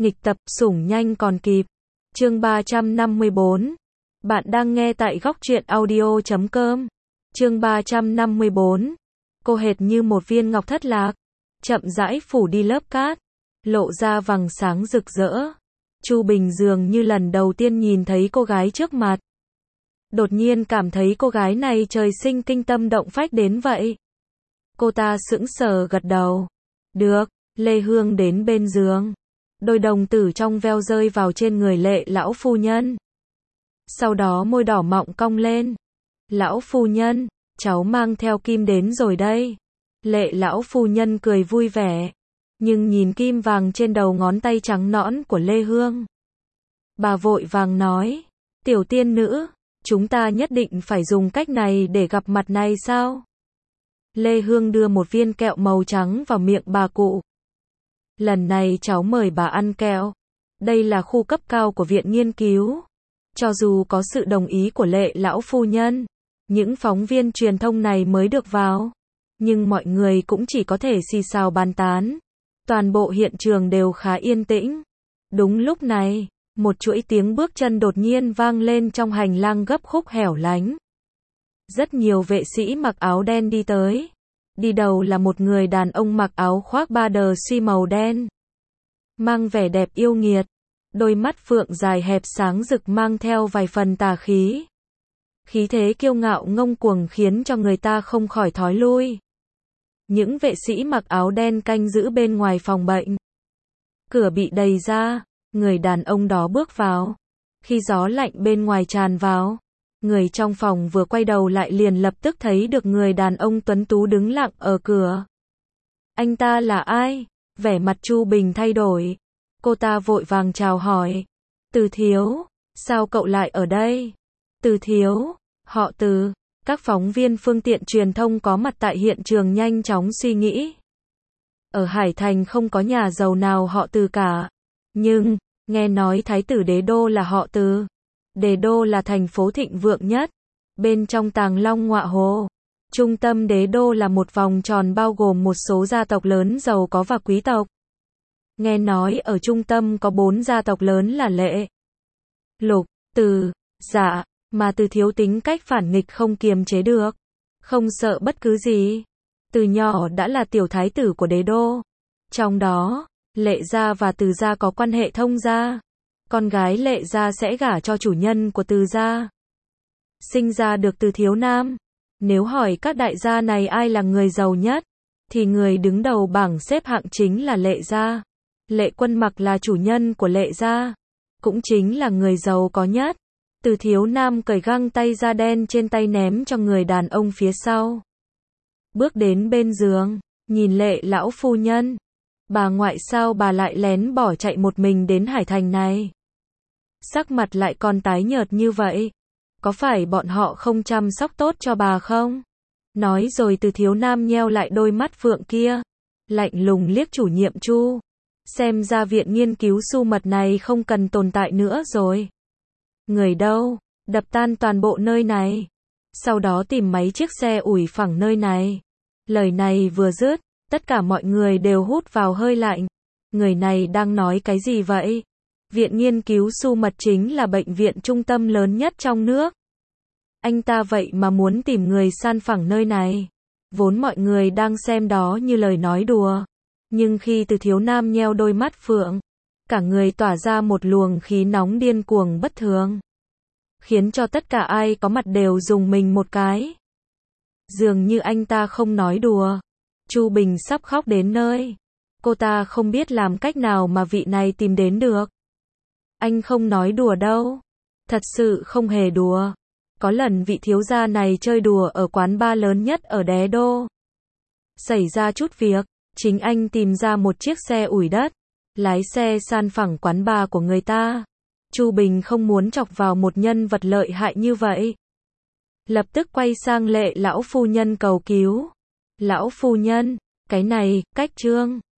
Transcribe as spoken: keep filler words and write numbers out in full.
Nghịch tập, sủng nhanh còn kịp. Chương ba trăm năm mươi bốn. Bạn đang nghe tại góc truyện audio chấm com. Chương ba trăm năm mươi bốn. Cô hệt như một viên ngọc thất lạc, chậm rãi phủ đi lớp cát, lộ ra vầng sáng rực rỡ. Chu Bình dường như lần đầu tiên nhìn thấy cô gái trước mặt. Đột nhiên cảm thấy cô gái này trời sinh kinh tâm động phách đến vậy. Cô ta sững sờ gật đầu. Được, Lê Hương đến bên giường. Đôi đồng tử trong veo rơi vào trên người Lệ lão phu nhân. Sau đó môi đỏ mọng cong lên. Lão phu nhân, cháu mang theo kim đến rồi đây. Lệ lão phu nhân cười vui vẻ, nhưng nhìn kim vàng trên đầu ngón tay trắng nõn của Lê Hương, bà vội vàng nói, tiểu tiên nữ, chúng ta nhất định phải dùng cách này để gặp mặt này sao? Lê Hương đưa một viên kẹo màu trắng vào miệng bà cụ. Lần này cháu mời bà ăn kẹo. Đây là khu cấp cao của viện nghiên cứu. Cho dù có sự đồng ý của Lệ lão phu nhân, những phóng viên truyền thông này mới được vào, nhưng mọi người cũng chỉ có thể xì xào bàn tán. Toàn bộ hiện trường đều khá yên tĩnh. Đúng lúc này, một chuỗi tiếng bước chân đột nhiên vang lên trong hành lang gấp khúc hẻo lánh. Rất nhiều vệ sĩ mặc áo đen đi tới. Đi đầu là một người đàn ông mặc áo khoác ba đờ suy màu đen, mang vẻ đẹp yêu nghiệt, đôi mắt phượng dài hẹp sáng rực mang theo vài phần tà khí. Khí thế kiêu ngạo ngông cuồng khiến cho người ta không khỏi thói lui. Những vệ sĩ mặc áo đen canh giữ bên ngoài phòng bệnh. Cửa bị đẩy ra, người đàn ông đó bước vào. Khi gió lạnh bên ngoài tràn vào, người trong phòng vừa quay đầu lại liền lập tức thấy được người đàn ông tuấn tú đứng lặng ở cửa. Anh ta là ai? Vẻ mặt Chu Bình thay đổi. Cô ta vội vàng chào hỏi. Từ thiếu, sao cậu lại ở đây? Từ thiếu, họ Từ. Các phóng viên phương tiện truyền thông có mặt tại hiện trường nhanh chóng suy nghĩ. Ở Hải Thành không có nhà giàu nào họ Từ cả. Nhưng, nghe nói Thái tử Đế Đô là họ Từ. Đế Đô là thành phố thịnh vượng nhất. Bên trong Tàng Long Ngọa Hồ, trung tâm Đế Đô là một vòng tròn bao gồm một số gia tộc lớn giàu có và quý tộc. Nghe nói ở trung tâm có bốn gia tộc lớn là Lệ, Lục, Từ, Dạ, mà Từ thiếu tính cách phản nghịch không kiềm chế được, không sợ bất cứ gì. Từ nhỏ đã là tiểu thái tử của Đế Đô. Trong đó, Lệ gia và Từ gia có quan hệ thông gia. Con gái Lệ gia sẽ gả cho chủ nhân của Từ gia, sinh ra được Từ thiếu nam. Nếu hỏi các đại gia này ai là người giàu nhất, thì người đứng đầu bảng xếp hạng chính là Lệ gia. Lệ Quân Mặc là chủ nhân của Lệ gia, cũng chính là người giàu có nhất. Từ thiếu nam cởi găng tay da đen trên tay ném cho người đàn ông phía sau. Bước đến bên giường, nhìn Lệ lão phu nhân. Bà ngoại sao bà lại lén bỏ chạy một mình đến Hải Thành này? Sắc mặt lại còn tái nhợt như vậy. Có phải bọn họ không chăm sóc tốt cho bà không? Nói rồi Từ thiếu nam nheo lại đôi mắt phượng kia, lạnh lùng liếc chủ nhiệm Chu. Xem ra viện nghiên cứu su mật này không cần tồn tại nữa rồi. Người đâu? Đập tan toàn bộ nơi này. Sau đó tìm mấy chiếc xe ủi phẳng nơi này. Lời này vừa dứt, tất cả mọi người đều hút vào hơi lạnh. Người này đang nói cái gì vậy? Viện nghiên cứu su mật chính là bệnh viện trung tâm lớn nhất trong nước. Anh ta vậy mà muốn tìm người san phẳng nơi này. Vốn mọi người đang xem đó như lời nói đùa. Nhưng khi Từ thiếu nam nheo đôi mắt phượng, cả người tỏa ra một luồng khí nóng điên cuồng bất thường, khiến cho tất cả ai có mặt đều rùng mình một cái. Dường như anh ta không nói đùa. Chu Bình sắp khóc đến nơi. Cô ta không biết làm cách nào mà vị này tìm đến được. Anh không nói đùa đâu. Thật sự không hề đùa. Có lần vị thiếu gia này chơi đùa ở quán bar lớn nhất ở Đế Đô. Xảy ra chút việc, chính anh tìm ra một chiếc xe ủi đất, lái xe san phẳng quán bar của người ta. Chu Bình không muốn chọc vào một nhân vật lợi hại như vậy. Lập tức quay sang Lệ lão phu nhân cầu cứu. Lão phu nhân, cái này, cách trương.